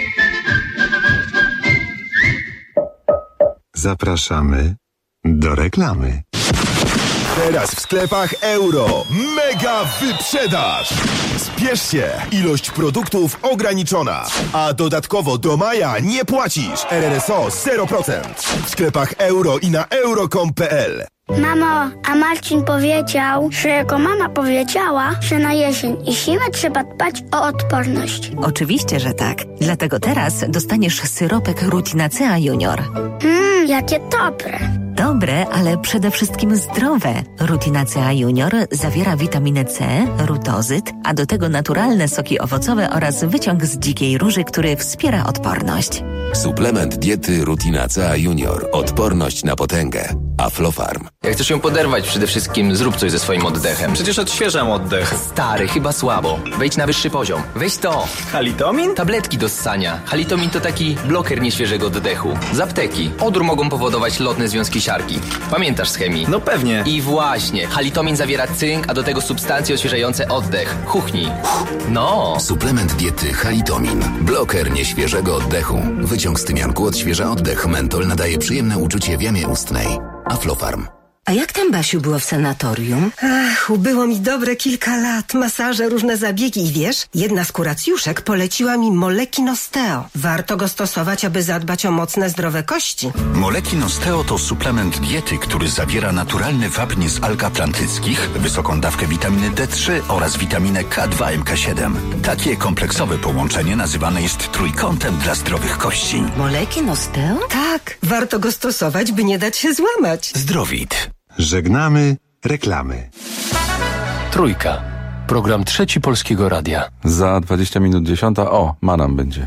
Zapraszamy do reklamy. Teraz w sklepach Euro. Mega wyprzedaż! Spiesz się! Ilość produktów ograniczona. A dodatkowo do maja nie płacisz. R R S O zero procent. W sklepach Euro i na euro kropka com kropka p l. Mamo, a Marcin powiedział, że jego mama powiedziała, że na jesień i zimę trzeba dbać o odporność. Oczywiście, że tak. Dlatego teraz dostaniesz syropek Rutinacea Junior. Mmm, jakie dobre. Dobre, ale przede wszystkim zdrowe. Rutinacea Junior zawiera witaminę C, rutozyt, a do tego naturalne soki owocowe oraz wyciąg z dzikiej róży, który wspiera odporność. Suplement diety Rutinacea Junior. Odporność na potęgę. Aflofarm. Jak chcesz ją poderwać, przede wszystkim zrób coś ze swoim oddechem. Przecież odświeżam oddech. Stary, chyba słabo. Wejdź na wyższy poziom. Weź to. Halitomin? Tabletki do ssania. Halitomin to taki bloker nieświeżego oddechu. Z apteki. Odór mogą powodować lotne związki siarki. Pamiętasz z chemii? No pewnie. I właśnie. Halitomin zawiera cynk, a do tego substancje odświeżające oddech. Chuchnij. No. Suplement diety Halitomin. Bloker nieświeżego oddechu. Wyciąg z tymianku odświeża oddech. Mentol nadaje przyjemne uczucie w jamie ustnej. Aflofarm. A jak tam, Basiu, było w sanatorium? Ach, ubyło mi dobre kilka lat. Masaże, różne zabiegi i wiesz, jedna z kuracjuszek poleciła mi Moleki Nosteo. Warto go stosować, aby zadbać o mocne, zdrowe kości. Moleki Nosteo to suplement diety, który zawiera naturalny wapń z alg atlantyckich, wysoką dawkę witaminy D trzy oraz witaminę K dwa M K siedem. Takie kompleksowe połączenie nazywane jest trójkątem dla zdrowych kości. Moleki Nosteo? Tak, warto go stosować, by nie dać się złamać. Zdrowit. Żegnamy reklamy. Trójka. Program Trzeci Polskiego Radia. Za dwadzieścia minut dziesiąta. O, Manam będzie.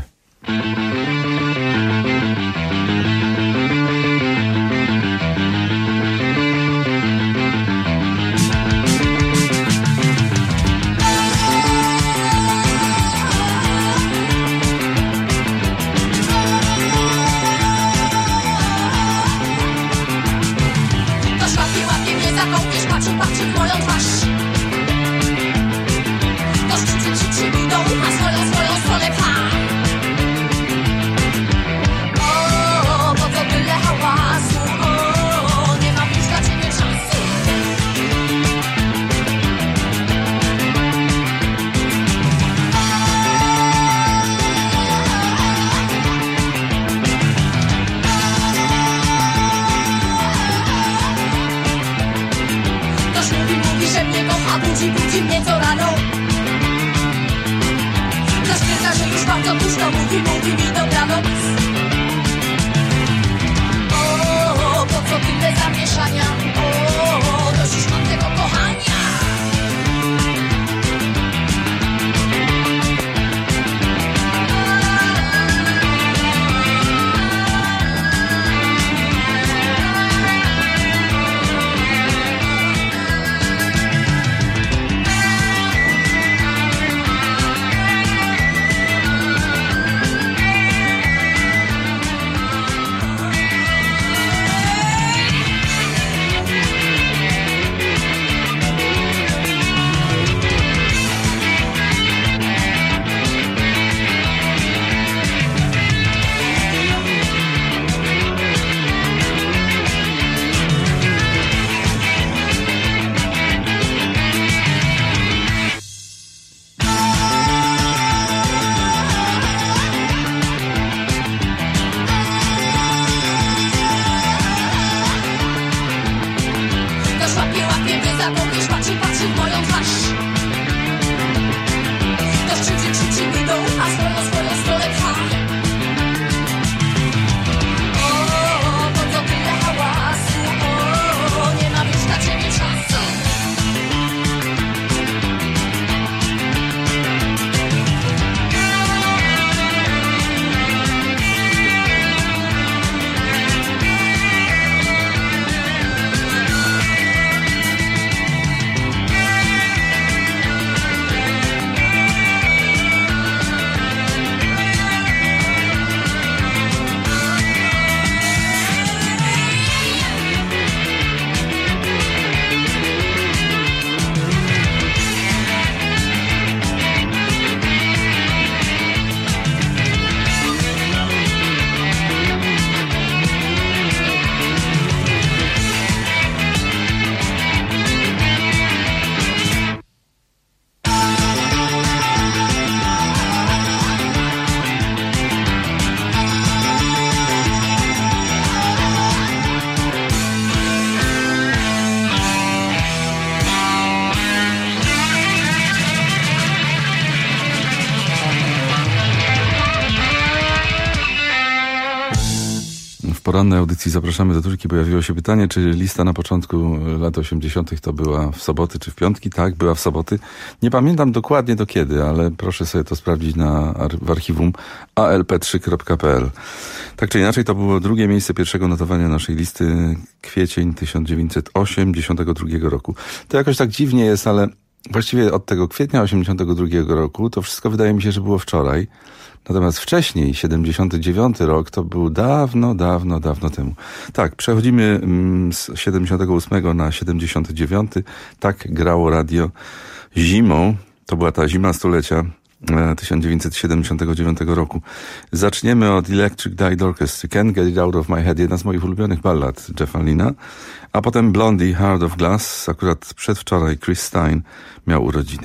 W porannej audycji Zapraszamy do Trójki pojawiło się pytanie, czy lista na początku lat osiemdziesiątych to była w soboty czy w piątki. Tak, była w soboty. Nie pamiętam dokładnie do kiedy, ale proszę sobie to sprawdzić na, w archiwum a l p trzy kropka p l. Tak czy inaczej, to było drugie miejsce pierwszego notowania naszej listy, kwiecień tysiąc dziewięćset osiemdziesiątego drugiego roku. To jakoś tak dziwnie jest, ale właściwie od tego kwietnia osiemdziesiątego drugiego roku to wszystko wydaje mi się, że było wczoraj. Natomiast wcześniej, siedemdziesiąty dziewiąty rok, to był dawno, dawno, dawno temu. Tak, przechodzimy z siedemdziesiątego ósmego na siedemdziesiąty dziewiąty. Tak grało radio zimą. To była ta zima stulecia tysiąc dziewięćset siedemdziesiątego dziewiątego roku. Zaczniemy od Electric Light Orchestra, Can't Get It Out of My Head, jedna z moich ulubionych ballad Jeffa Lynna, a potem Blondie, Heart of Glass. Akurat przedwczoraj Chris Stein miał urodziny.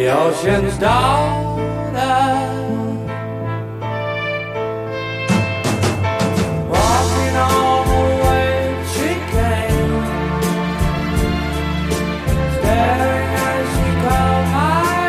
the ocean's daughter, walking on the way she came, staring as she called my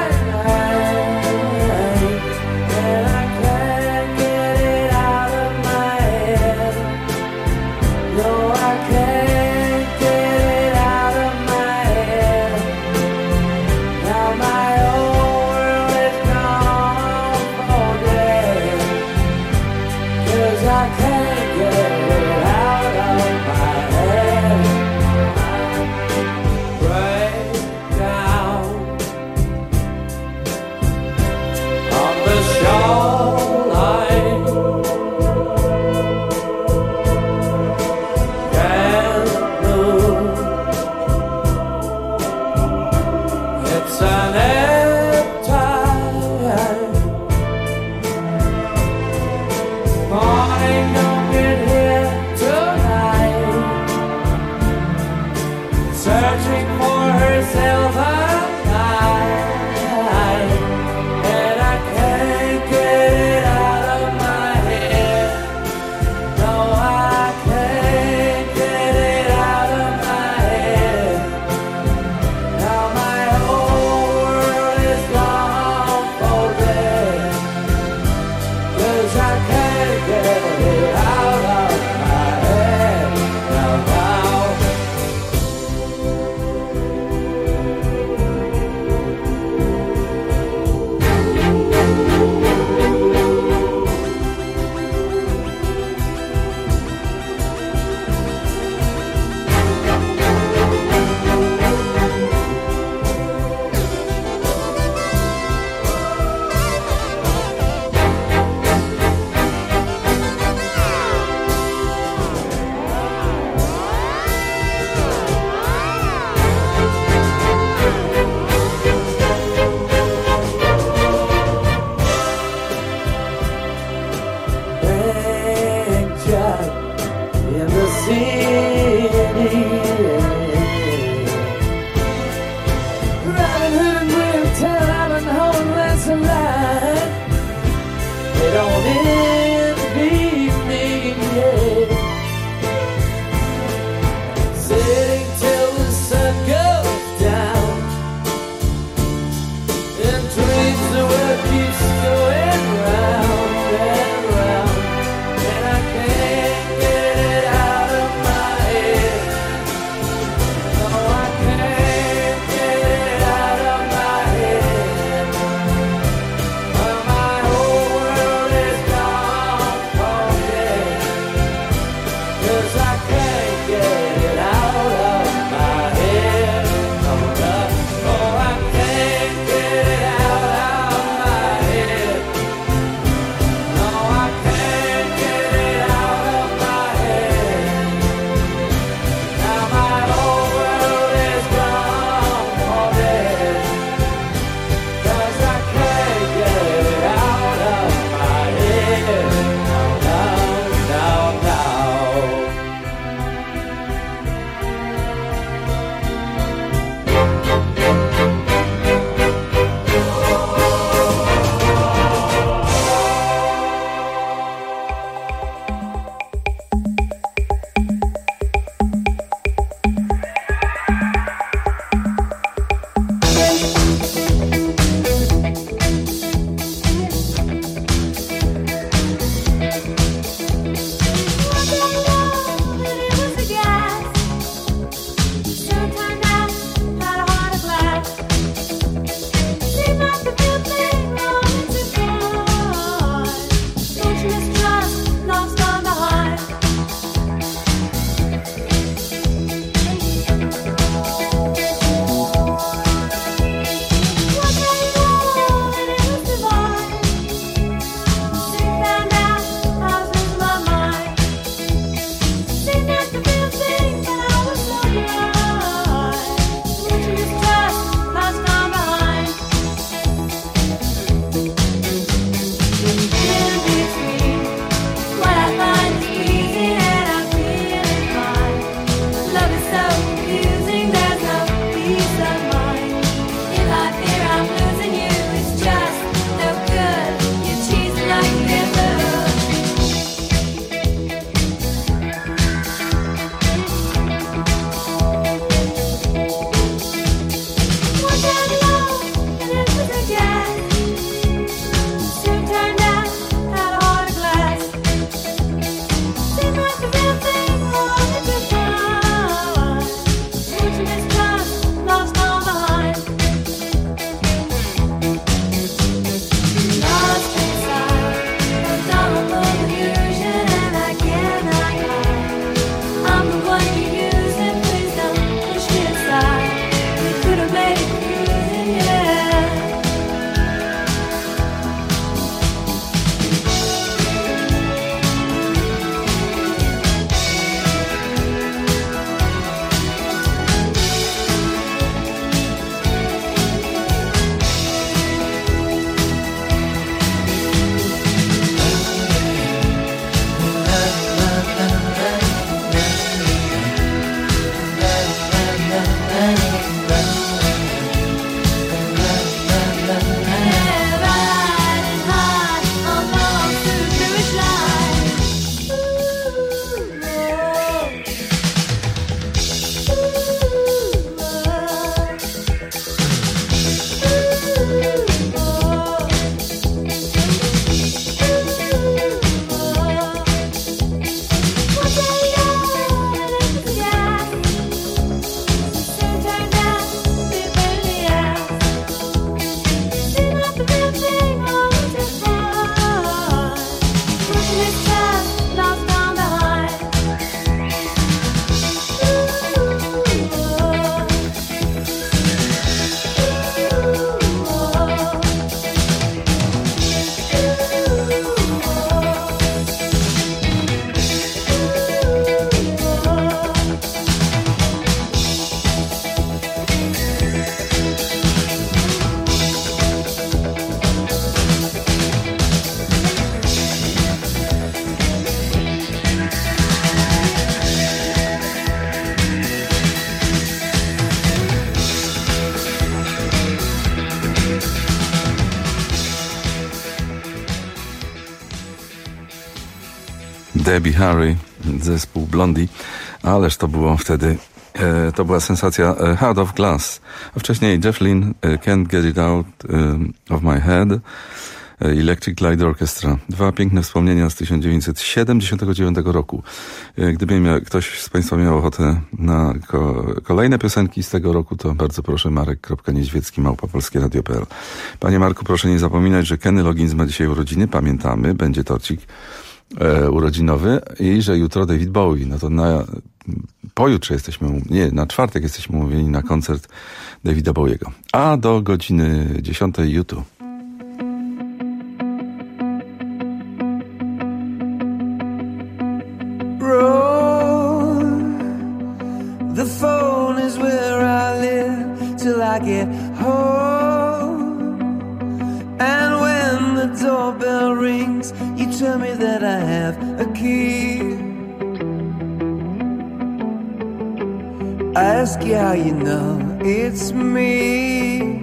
name, and I can't get it out of my head. No, I can't get it out of my head. Now my whole world is gone for dead, 'cause I can't get it out of my head. Break down on the shoreline, can't move. It's an ebb tide. Morning don't get here tonight, searching for herself a night, and I can't get it out of my head. No, I can't get it out of my head. Now my whole world is gone for dead, 'cause I can't get it out of my head. Now, now. Big jet in the city, Robin Hood and Will tell Robin Hood and that's a lie. They don't envy me yet. Sitting till the sun goes down, and dreams the world keeps going round and round, and I can't get it out of my head. Debbie Harry, zespół Blondie, ależ to było wtedy, e, to była sensacja. e, Heart of Glass, a wcześniej Jeff Lynne, e, Can't Get It Out e, of My Head, e, Electric Light Orchestra. Dwa piękne wspomnienia z tysiąc dziewięćset siedemdziesiątego dziewiątego roku. E, gdyby mia- ktoś z Państwa miał ochotę na ko- kolejne piosenki z tego roku, to bardzo proszę, marek kropka niedźwiecki małpa polskie radio kropka p l. Panie Marku, proszę nie zapominać, że Kenny Loggins ma dzisiaj urodziny, pamiętamy, będzie torcik e, urodzinowy i że jutro David Bowie. No to na pojutrze jesteśmy, nie, na czwartek jesteśmy umówieni na koncert Davida Bowiego. A do godziny dziesiątej U two. The phone is where I live till I get home. And when the doorbell rings, you tell me that I have a key. I ask you how you know it's me.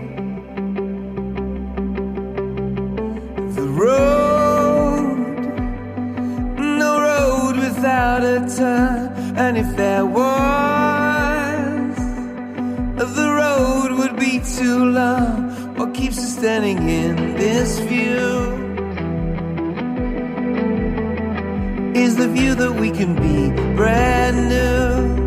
The road, no road without a turn. And if there was, the road would be too long. What keeps us standing in this view is the view that we can be brand new.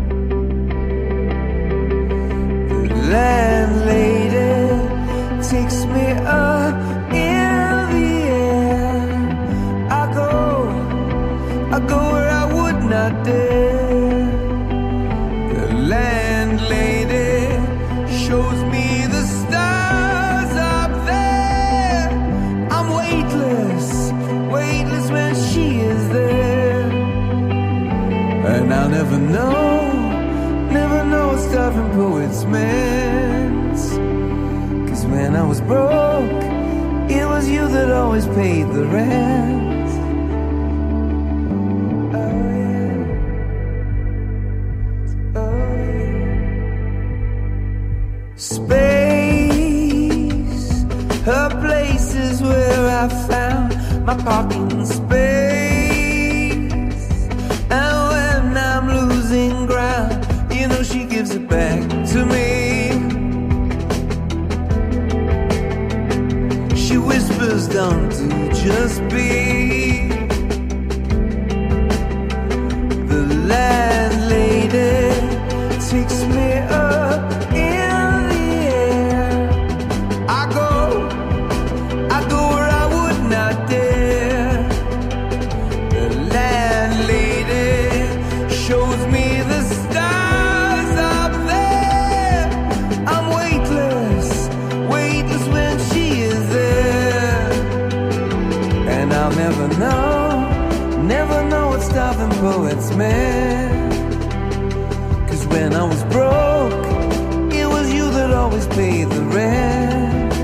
The landlady takes me up in the air. I go, I go where I would not dare. The landlady shows me the stars up there. I'm weightless, weightless when she is there. And I'll never know, never know what starving poets meant. Cause when I was broke, it was you that always paid the rent. Space, her place is where I found my parking space. And when I'm losing ground, you know she gives it back to me. She whispers, don't do, just be. The landlady takes me up in the air. I go, I go where I would not dare. The landlady shows me the stars up there. I'm weightless, weightless when she is there. And I'll never know, never know what starving poets meant. Cause when I was broke, it was you that always paid the rent.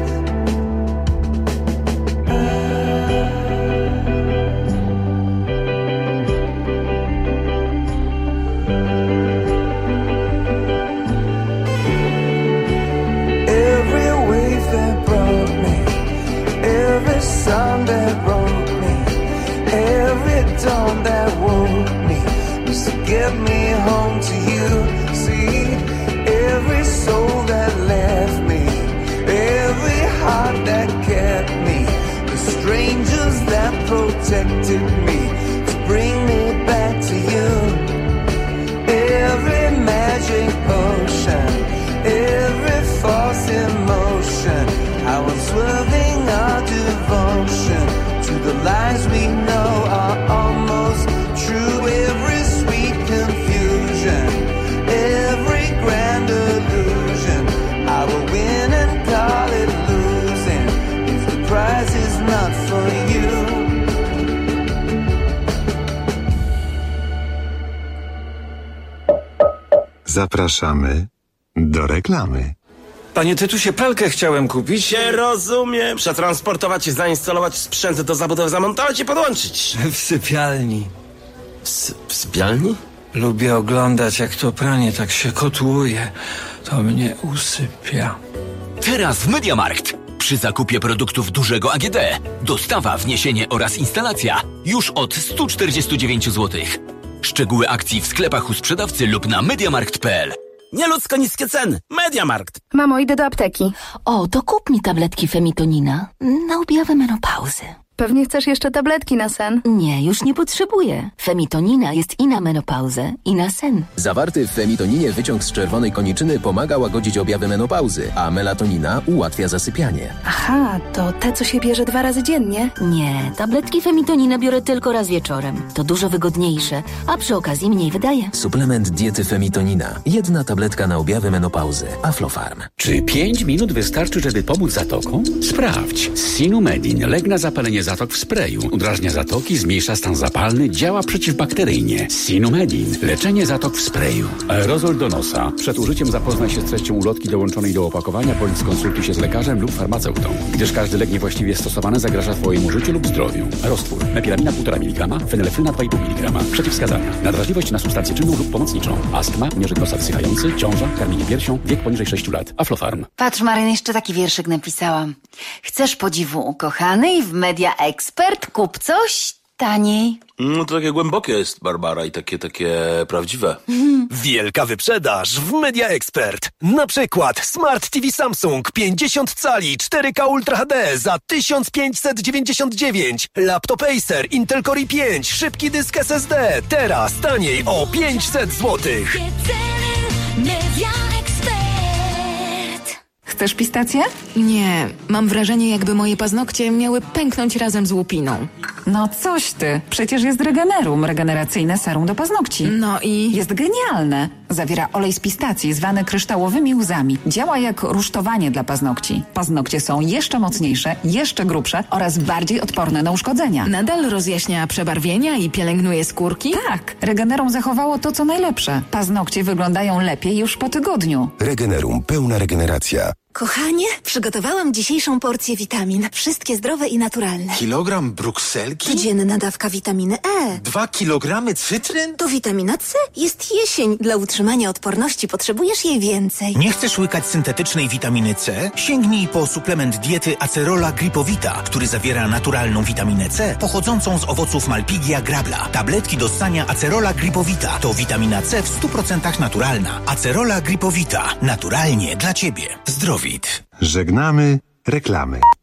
Every wave that brought me, every song that wrote me, every dawn that woke me, was to get me home to you. See, every soul that left me, every heart that kept me, the strangers that protected me, to bring me back to you. Every magic potion, every false emotion, how unswerving our devotion to the lies we know are almost true. Every sweet confusion, every grand illusion, I will win and call it losing if the prize is not for you. Zapraszamy do reklamy. Panie Tytusie, pralkę chciałem kupić. Nie rozumiem. Przetransportować i zainstalować sprzęt do zabudowy, zamontować i podłączyć. W sypialni. W, sy- w sypialni? Lubię oglądać, jak to pranie tak się kotłuje. To mnie usypia. Teraz w MediaMarkt. Przy zakupie produktów dużego A G D dostawa, wniesienie oraz instalacja już od sto czterdzieści dziewięć złotych. Szczegóły akcji w sklepach u sprzedawcy lub na mediamarkt kropka p l. Nieludzko niskie ceny. Mediamarkt. Mamo, idę do apteki. O, to kup mi tabletki Femitonina na objawę menopauzy. Pewnie chcesz jeszcze tabletki na sen? Nie, już nie potrzebuję. Femitonina jest i na menopauzę, i na sen. Zawarty w femitoninie wyciąg z czerwonej koniczyny pomaga łagodzić objawy menopauzy, a melatonina ułatwia zasypianie. Aha, to te, co się bierze dwa razy dziennie? Nie, tabletki Femitonina biorę tylko raz wieczorem. To dużo wygodniejsze, a przy okazji mniej wydaje. Suplement diety Femitonina. Jedna tabletka na objawy menopauzy. Aflofarm. Czy pięć minut wystarczy, żeby pomóc zatokom? Sprawdź. Sinumedin. Lek na zapalenie zatok w sprayu. Udrażnia zatoki, zmniejsza stan zapalny, działa przeciwbakteryjnie. Sinumedin. Leczenie zatok w sprayu. Aerozol do nosa. Przed użyciem zapoznaj się z treścią ulotki dołączonej do opakowania bądź skonsultuj się z lekarzem lub farmaceutą, gdyż każdy lek niewłaściwie stosowany zagraża Twojemu życiu lub zdrowiu. Roztwór. Mepiramina półtora miligrama, fenylefryna dwa i pół miligrama. Przeciwwskazania. Nadwrażliwość na substancję czynną lub pomocniczą. Astma, nieżyt nosa wsychający, ciąża, karmienie piersią, wiek poniżej sześciu lat. Aflofarm. Patrz, Maryn, jeszcze taki wierszyk napisałam. Chcesz podziwu ukochanej w Media Expert? Kup coś taniej. No to takie głębokie jest, Barbara, i takie, takie prawdziwe. Wielka wyprzedaż w Media Expert. Na przykład Smart T V Samsung pięćdziesiąt cali cztery K Ultra H D za tysiąc pięćset dziewięćdziesiąt dziewięć. Laptop Acer Intel Core i pięć, szybki dysk S S D. Teraz taniej o pięćset złotych. Media Expert. Chcesz pistację? Nie, mam wrażenie, jakby moje paznokcie miały pęknąć razem z łupiną. No coś ty, przecież jest Regenerum, regeneracyjne serum do paznokci. No i? Jest genialne. Zawiera olej z pistacji zwany kryształowymi łzami. Działa jak rusztowanie dla paznokci. Paznokcie są jeszcze mocniejsze, jeszcze grubsze oraz bardziej odporne na uszkodzenia. Nadal rozjaśnia przebarwienia i pielęgnuje skórki? Tak, Regenerum zachowało to, co najlepsze. Paznokcie wyglądają lepiej już po tygodniu. Regenerum, pełna regeneracja. Kochanie, przygotowałam dzisiejszą porcję witamin. Wszystkie zdrowe i naturalne. Kilogram brukselki? Codzienna dawka witaminy E. Dwa kilogramy cytryn? To witamina C. Jest jesień. Dla utrzymania odporności potrzebujesz jej więcej. Nie chcesz łykać syntetycznej witaminy C? Sięgnij po suplement diety Acerola Gripowita, który zawiera naturalną witaminę C pochodzącą z owoców Malpighia grabla. Tabletki do ssania Acerola Gripowita to witamina C w stu procentach naturalna. Acerola Gripowita. Naturalnie dla Ciebie. Zdrowit. Żegnamy reklamy.